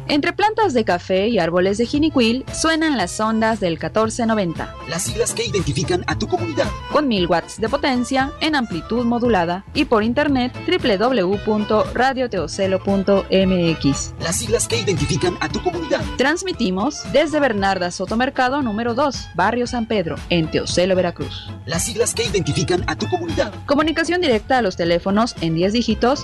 Entre plantas de café y árboles de jinicuil suenan las ondas del 1490. Las siglas que identifican a tu comunidad. Con 1000 watts de potencia en amplitud modulada y por internet www.radioteocelo.mx. Las siglas que identifican a tu comunidad. Transmitimos desde Bernarda Sotomercado número 2, Barrio San Pedro, en Teocelo, Veracruz. Las siglas que identifican a tu comunidad. Comunicación directa a los teléfonos en 10 dígitos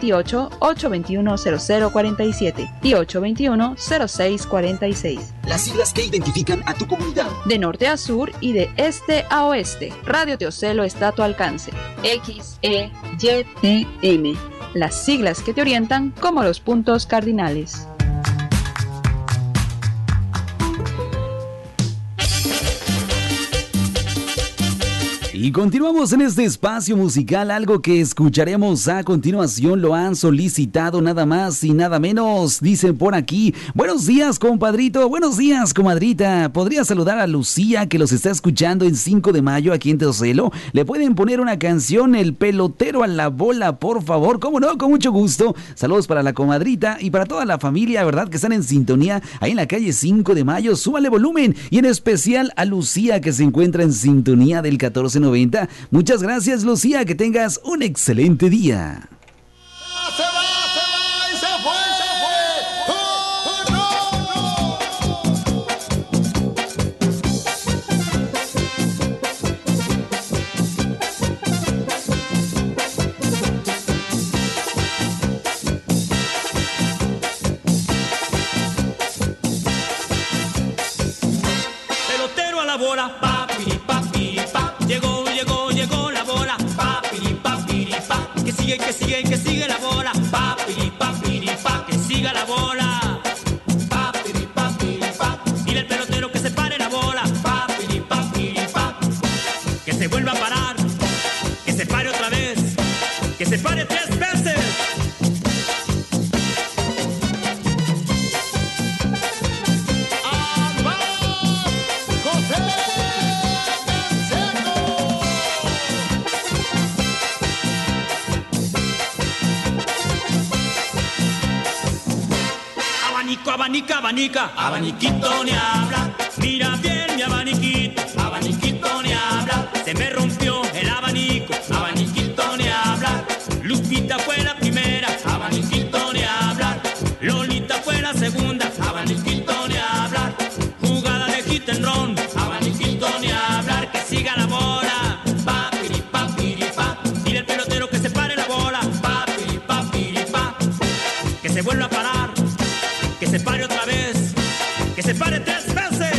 228-821-0047 y 821-0646. Las siglas que identifican a tu comunidad. De norte a sur y de este a oeste, Radio Teocelo está a tu alcance. XEYTM. Las siglas que te orientan como los puntos cardinales. Y continuamos en este espacio musical. Algo que escucharemos a continuación lo han solicitado nada más y nada menos. Dicen por aquí: buenos días, compadrito, buenos días, comadrita. ¿Podría saludar a Lucía, que los está escuchando en 5 de mayo aquí en Teocelo? ¿Le pueden poner una canción, El pelotero a la bola, por favor? ¿Cómo no? Con mucho gusto. Saludos para la comadrita y para toda la familia, ¿verdad?, que están en sintonía ahí en la calle 5 de mayo. Súbale volumen. Y en especial a Lucía, que se encuentra en sintonía del 1490. Muchas gracias, Lucía, que tengas un excelente día. Se va y se fue. Pelotero a la bola, papi, papi, papi. Llegó la bola, papi, papi, papi. Que sigue la bola, papi, papi, papi. Que siga la bola, papi, papi, papi. Dile al pelotero que se pare la bola, papi, papi, papi. Que se vuelva a parar, que se pare otra vez, que se pare 3 veces. Abanica, abaniquito ni habla. Mira bien mi abaniquito, abaniquito ni habla. Se me rompió el abanico, abaniquito ni habla. Lupita fue la primera, abaniquito ni hablar. Lolita fue la segunda, abaniquito ni hablar. Jugada de hit and run, abaniquito ni hablar. Que siga la bola, papi, papi, papi. Dile al pelotero que se pare la bola, papi, papi, papi. Que se vuelva a parar, que se pare otra vez, que se pare 3 veces.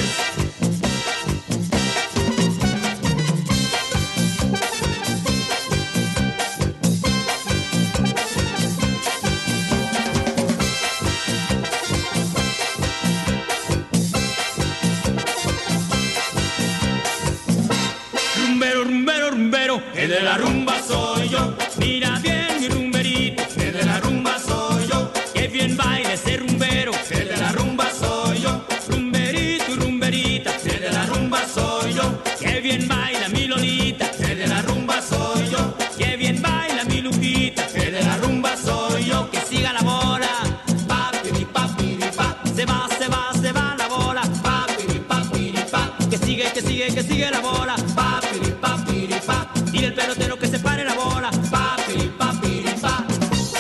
Rumbero, rumbero, rumbero, el de la rumba soy yo. Mira bien mi rumberito, el de la rumba soy yo. Que bien baila ese rumbero, el de la rumba soy yo. Rumberito y rumberita, el de la rumba soy yo. Que bien baila mi Lolita, el de la rumba soy yo. Que bien baila mi Lupita, el de la rumba soy yo. Que siga la bola, papi, papi, papi. Se va la bola, papi, papi, papi. Que sigue la bola, papi, papi, papi. Dile al pelotero que se pare la bola, papi, papi, papi.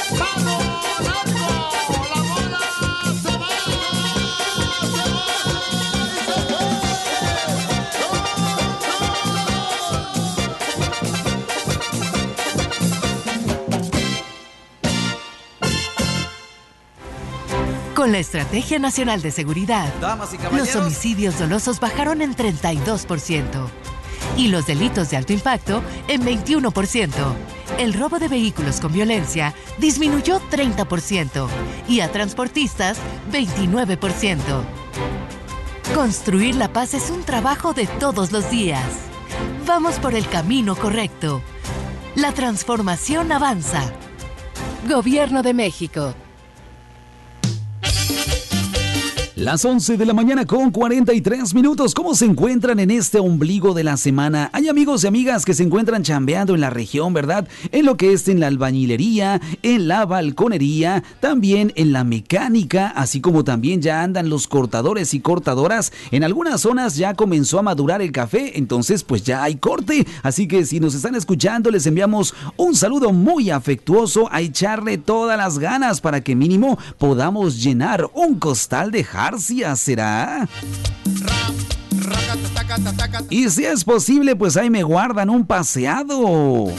Con la Estrategia Nacional de Seguridad, los homicidios dolosos bajaron en 32% y los delitos de alto impacto en 21%. El robo de vehículos con violencia disminuyó 30% y a transportistas 29%. Construir la paz es un trabajo de todos los días. Vamos por el camino correcto. La transformación avanza. Gobierno de México. Las 11 de la mañana con 43 minutos. ¿Cómo se encuentran en este ombligo de la semana? Hay amigos y amigas que se encuentran chambeando en la región, ¿verdad? En lo que es en la albañilería, en la balconería, también en la mecánica, así como también ya andan los cortadores y cortadoras. En algunas zonas ya comenzó a madurar el café, entonces pues ya hay corte. Así que si nos están escuchando, les enviamos un saludo muy afectuoso, a echarle todas las ganas para que mínimo podamos llenar un costal de jarcia, ¿será? Y si es posible, pues ahí me guardan un paseado.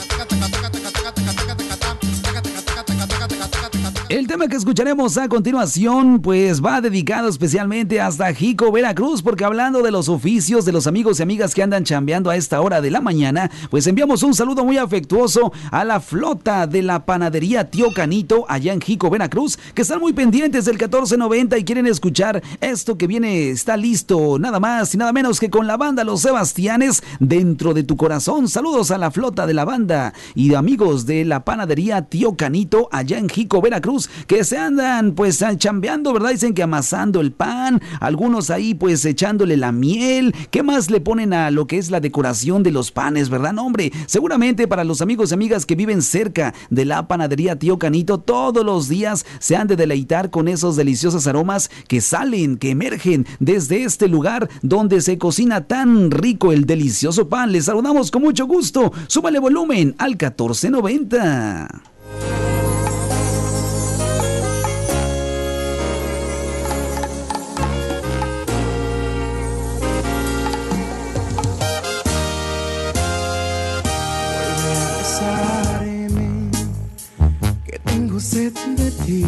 El tema que escucharemos a continuación pues va dedicado especialmente hasta Jico, Veracruz, porque hablando de los oficios de los amigos y amigas que andan chambeando a esta hora de la mañana, pues enviamos un saludo muy afectuoso a la flota de la panadería Tío Canito allá en Jico, Veracruz, que están muy pendientes del 1490 y quieren escuchar esto que viene, está listo, nada más y nada menos que con la banda Los Sebastianes, Dentro de tu Corazón. Saludos a la flota de la banda y amigos de la panadería Tío Canito allá en Jico, Veracruz, que se andan pues chambeando, ¿verdad? Dicen que amasando el pan, algunos ahí pues echándole la miel. ¿Qué más le ponen a lo que es la decoración de los panes, verdad? No, hombre, seguramente para los amigos y amigas que viven cerca de la panadería Tío Canito, todos los días se han de deleitar con esos deliciosos aromas que salen, que emergen desde este lugar donde se cocina tan rico el delicioso pan. Les saludamos con mucho gusto. Súbale volumen al 1490. Sed de ti,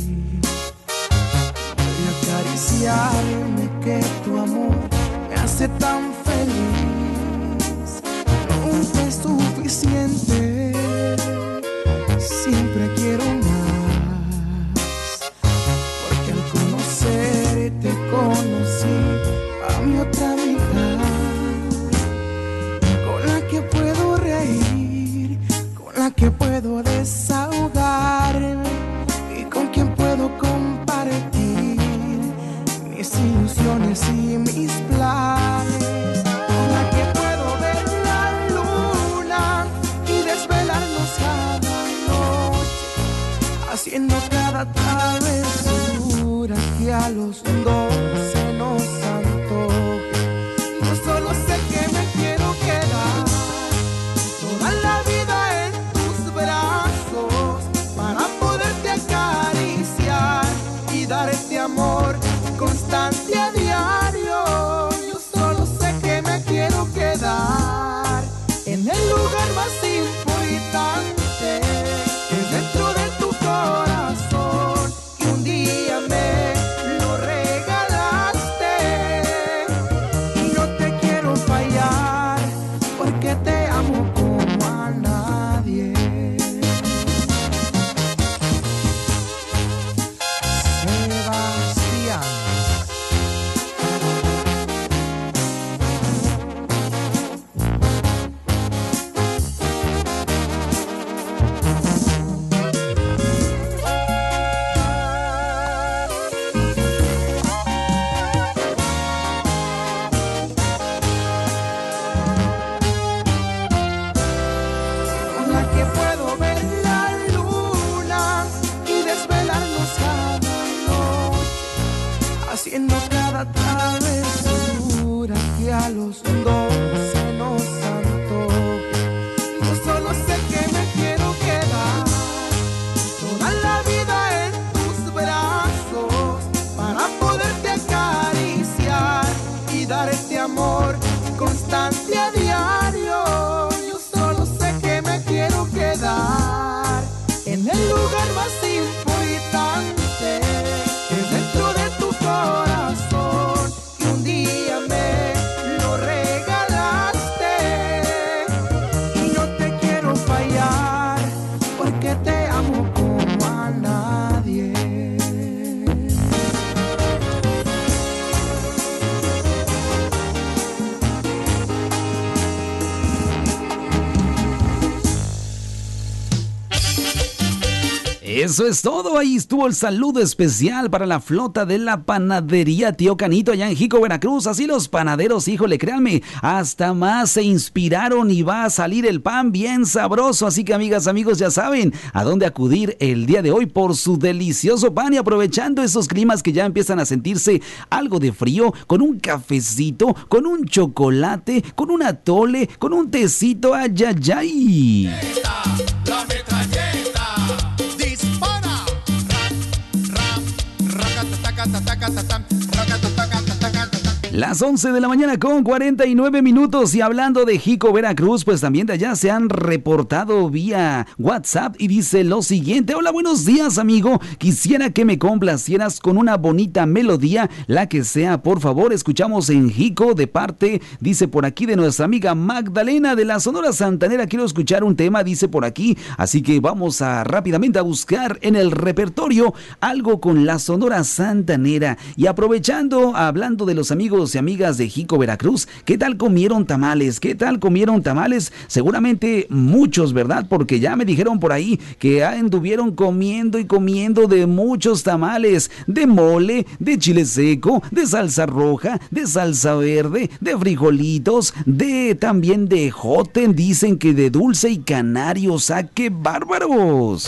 voy a acariciarme, que tu amor me hace tan feliz. Nunca es suficiente, siempre quiero más, porque al conocerte conocí a mi otra mitad, con la que puedo reír, con la que puedo desahogarme y con quien puedo compartir mis ilusiones y mis planes, con la que puedo ver la luna y desvelarnos cada noche, haciendo cada travesura que a los dos se nos antoje. Yo solo sé que me quiero quedar toda la vida en tus brazos para poderte acariciar y dar este amor constante a diario. Yo solo sé que me quiero quedar en el lugar más importante, que es dentro de tu corazón, que un día me lo regalaste. Y no te quiero fallar, porque te amo como a nadie. Sebastián. Con la que puedo ver la luna y desvelarnos cada noche, haciendo cada travesura que a los dos se nos antoje. Yo solo sé que me quiero quedar toda la vida en tus brazos para poderte acariciar y dar este amor constante a diario. Yo solo sé que me quiero quedar en el lugar más importante, que es dentro de tu corazón, que un día me lo regalaste. Eso es todo, ahí estuvo el saludo especial para la flota de la panadería Tío Canito allá en Jico, Veracruz. Así los panaderos, híjole, créanme, hasta más se inspiraron y va a salir el pan bien sabroso. Así que amigas, amigos, ya saben a dónde acudir el día de hoy por su delicioso pan. Y aprovechando esos climas que ya empiezan a sentirse algo de frío, con un cafecito, con un chocolate, con un atole, con un tecito, ay, ay, ay. La metralleta dispara. Las 11 de la mañana con 49 minutos y hablando de Jico, Veracruz, pues también de allá se han reportado vía WhatsApp y dice lo siguiente: hola, buenos días amigo, quisiera que me complacieras con una bonita melodía, la que sea, por favor. Escuchamos en Jico de parte, dice por aquí, de nuestra amiga Magdalena de la Sonora Santanera. Quiero escuchar un tema, dice por aquí, así que vamos a rápidamente a buscar en el repertorio algo con la Sonora Santanera. Y aprovechando, hablando de los amigos y amigas de Jico, Veracruz, ¿qué tal comieron tamales? ¿Qué tal comieron tamales? Seguramente muchos, ¿verdad? Porque ya me dijeron por ahí que anduvieron comiendo y comiendo de muchos tamales, de mole, de chile seco, de salsa roja, de salsa verde, de frijolitos, también de jote, dicen que de dulce y canarios. ¡Ah, qué bárbaros!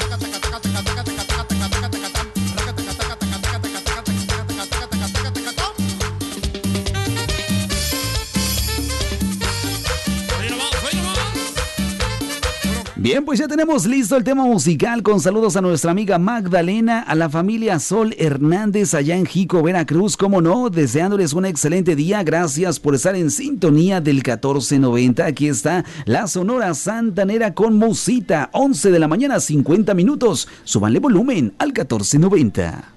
Bien, pues ya tenemos listo el tema musical con saludos a nuestra amiga Magdalena, a la familia Sol Hernández allá en Jico, Veracruz, cómo no, deseándoles un excelente día. Gracias por estar en sintonía del 1490. Aquí está la Sonora Santanera con Musita, 11 de la mañana, 50 minutos. Súbanle volumen al 1490.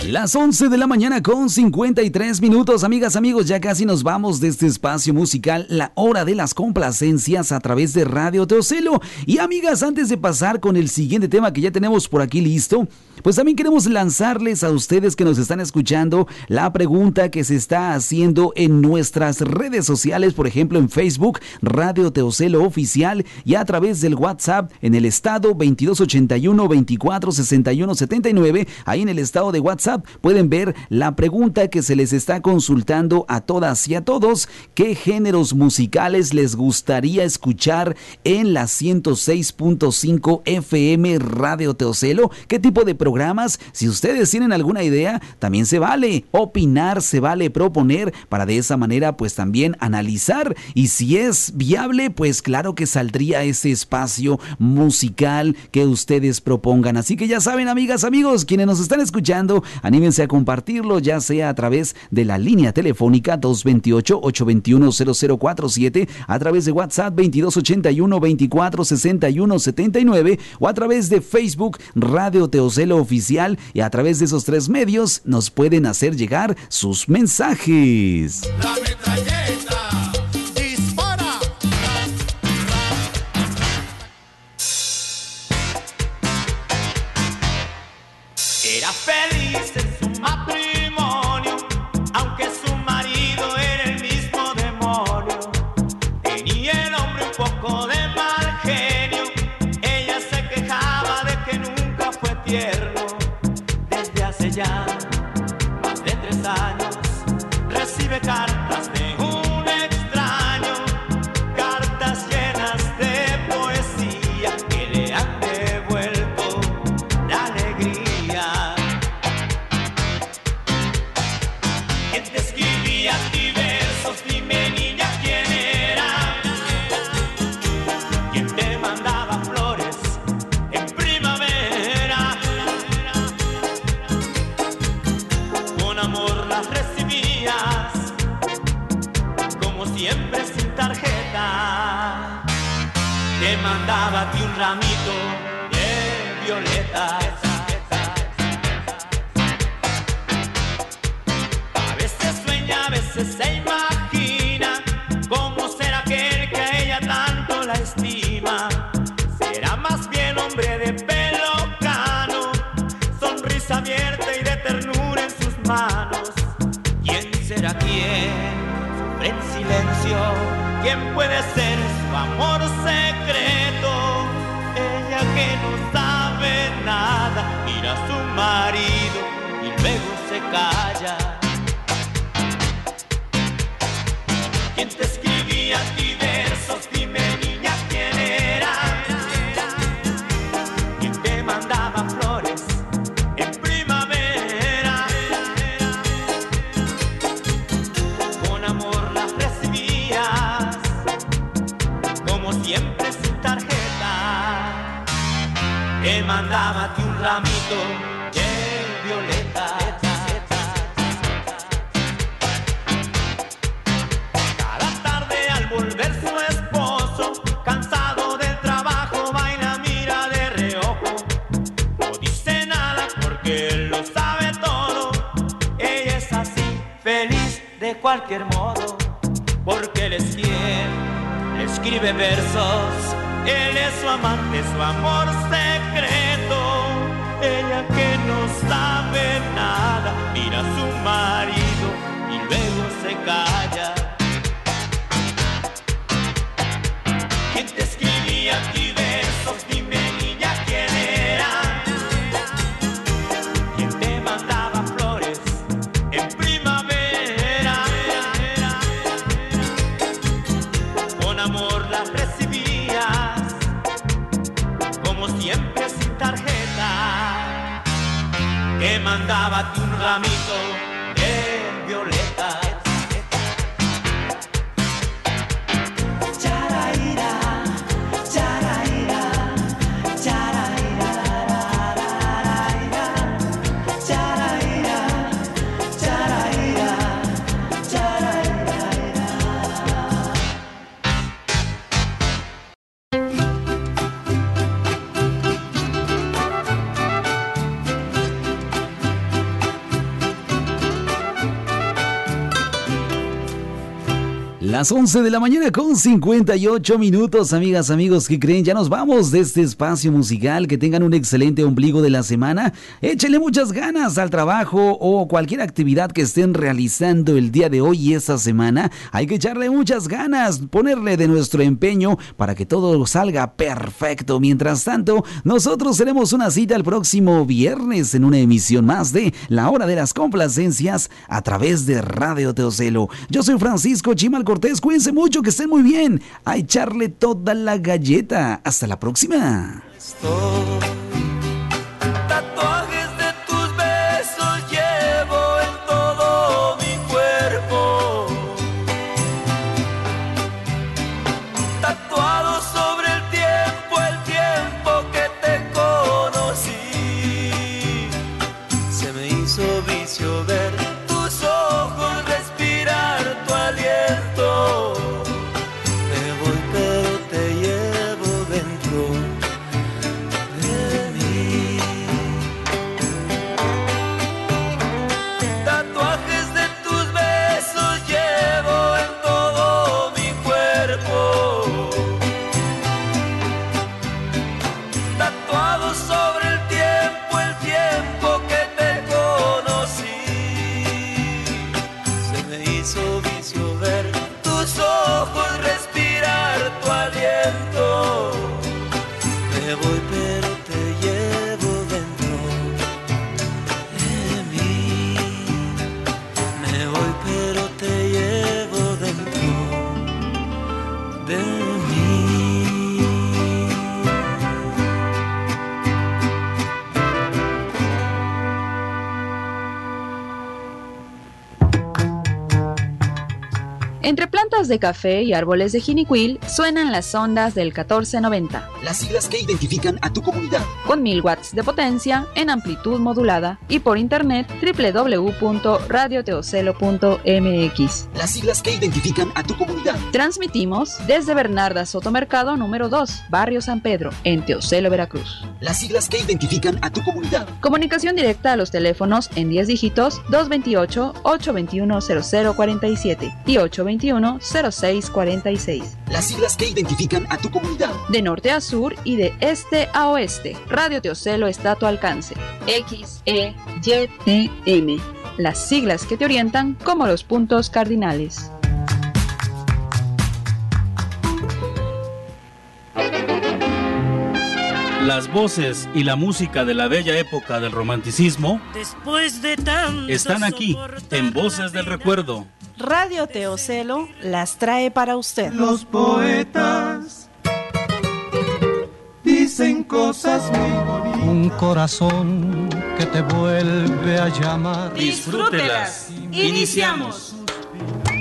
Las 11 de la mañana con 53 minutos, amigas, amigos, ya casi nos vamos de este espacio musical, la hora de las complacencias a través de Radio Teocelo. Y amigas, antes de pasar con el siguiente tema que ya tenemos por aquí listo, pues también queremos lanzarles a ustedes que nos están escuchando la pregunta que se está haciendo en nuestras redes sociales, por ejemplo en Facebook, Radio Teocelo Oficial, y a través del WhatsApp en el estado 2281-246179, ahí en el estado de WhatsApp pueden ver la pregunta que se les está consultando a todas y a todos: ¿qué géneros musicales les gustaría escuchar en la 106.5 FM Radio Teocelo? ¿Qué tipo de programas? Si ustedes tienen alguna idea, también se vale opinar, se vale proponer, para de esa manera pues también analizar, y si es viable, pues claro que saldría ese espacio musical que ustedes propongan. Así que ya saben, amigas, amigos, quienes nos están escuchando, anímense a compartirlo, ya sea a través de la línea telefónica 228-821-0047, a través de WhatsApp 2281-246179, o a través de Facebook Radio Teocelo Oficial, y a través de esos tres medios nos pueden hacer llegar sus mensajes. La metralleta dispara. Era feliz en su matrimonio, aunque su marido era el mismo demonio. Tenía el hombre un poco de mal genio, ella se quejaba de que nunca fue tierno. Desde hace ya más de 3 años recibe cartas de un extraño, cartas llenas de poesía que le han devuelto la alegría. ¿Quién te escribía a ti versos? Dime, niña, ¿quién era? ¿Quién te mandaba flores en primavera? Con amor las recibías, como siempre sin tarjeta. Te mandaba a ti un ramito de violetas. A veces sueña, a veces se imagina cómo será aquel que a ella tanto la estima. Será más bien hombre de pelo cano, sonrisa abierta y de ternura en sus manos. ¿Quién será quién? Sufre en silencio. ¿Quién puede ser su amor secreto? Ella que no sabe nada, mira a su marido y luego se calla. ¿Quién te escribía a ti versos? Dime, niña, ¿quién era? ¿Quién te mandaba flores en primavera? Con amor las recibías, como siempre sin tarjeta. Te mandaba a ti un ramito de violetas. Cada tarde al volver su esposo, cansado del trabajo, va y la mira de reojo. No dice nada porque él lo sabe todo. Ella es así, feliz de cualquier modo, porque él es quien le escribe versos. Él es su amante, su amor secreto. Ella que no sabe nada, mira a su marido y luego se calla. ¿Quién te escribía a ti versos? Dime, niña, ¿quién era? ¿Quién te mandaba flores en primavera? Con amor las recibías, como siempre sin tarjeta. Te mandaba a ti un ramito de violetas. Charaira, charaira, charaira, charaira, charaira, charaira, charaira. Las 11 de la mañana con 58 minutos, amigas, amigos, ¿qué creen? Ya nos vamos de este espacio musical. Que tengan un excelente ombligo de la semana. Échenle muchas ganas al trabajo o cualquier actividad que estén realizando el día de hoy y esta semana. Hay que echarle muchas ganas, ponerle de nuestro empeño para que todo salga perfecto. Mientras tanto, nosotros tenemos una cita el próximo viernes en una emisión más de La Hora de las Complacencias a través de Radio Teocelo. Yo soy Francisco Chimal Cortés, cuídense mucho, que estén muy bien, a echarle toda la galleta. Hasta la próxima. Tatuajes de tus besos llevo en todo mi cuerpo, tatuado sobre el tiempo que te conocí. Se me hizo vicio ver tus ojos, respirar tu aliento. Me voy pero te llevo dentro de mí. Tatuajes de tus besos llevo en todo mi cuerpo, tatuado sobre el tiempo que te conocí. Se me hizo vicio ver tus ojos, respirar tu aliento. Me voy pero te llevo dentro de mí. Me voy pero te llevo dentro de mí. Entre plantas de café y árboles de jinicuil suenan las ondas del 1490. Las siglas que identifican a tu comunidad. Con 1000 watts de potencia en amplitud modulada y por internet www.radioteocelo.mx. Las siglas que identifican a tu comunidad. Transmitimos desde Bernarda Sotomercado número 2, Barrio San Pedro, en Teocelo, Veracruz. Las siglas que identifican a tu comunidad. Comunicación directa a los teléfonos en 10 dígitos 228-821-0047 y 821-0646. Las siglas que identifican a tu comunidad. De norte a sur y de este a oeste, Radio Teocelo está a tu alcance. XEYTM. Las siglas que te orientan como los puntos cardinales. Las voces y la música de la bella época del romanticismo después de tanto están aquí en Voces del Recuerdo. Radio Teocelo las trae para usted. Los poetas dicen cosas muy bonitas. Un corazón que te vuelve a llamar. Disfrútelas. Iniciamos.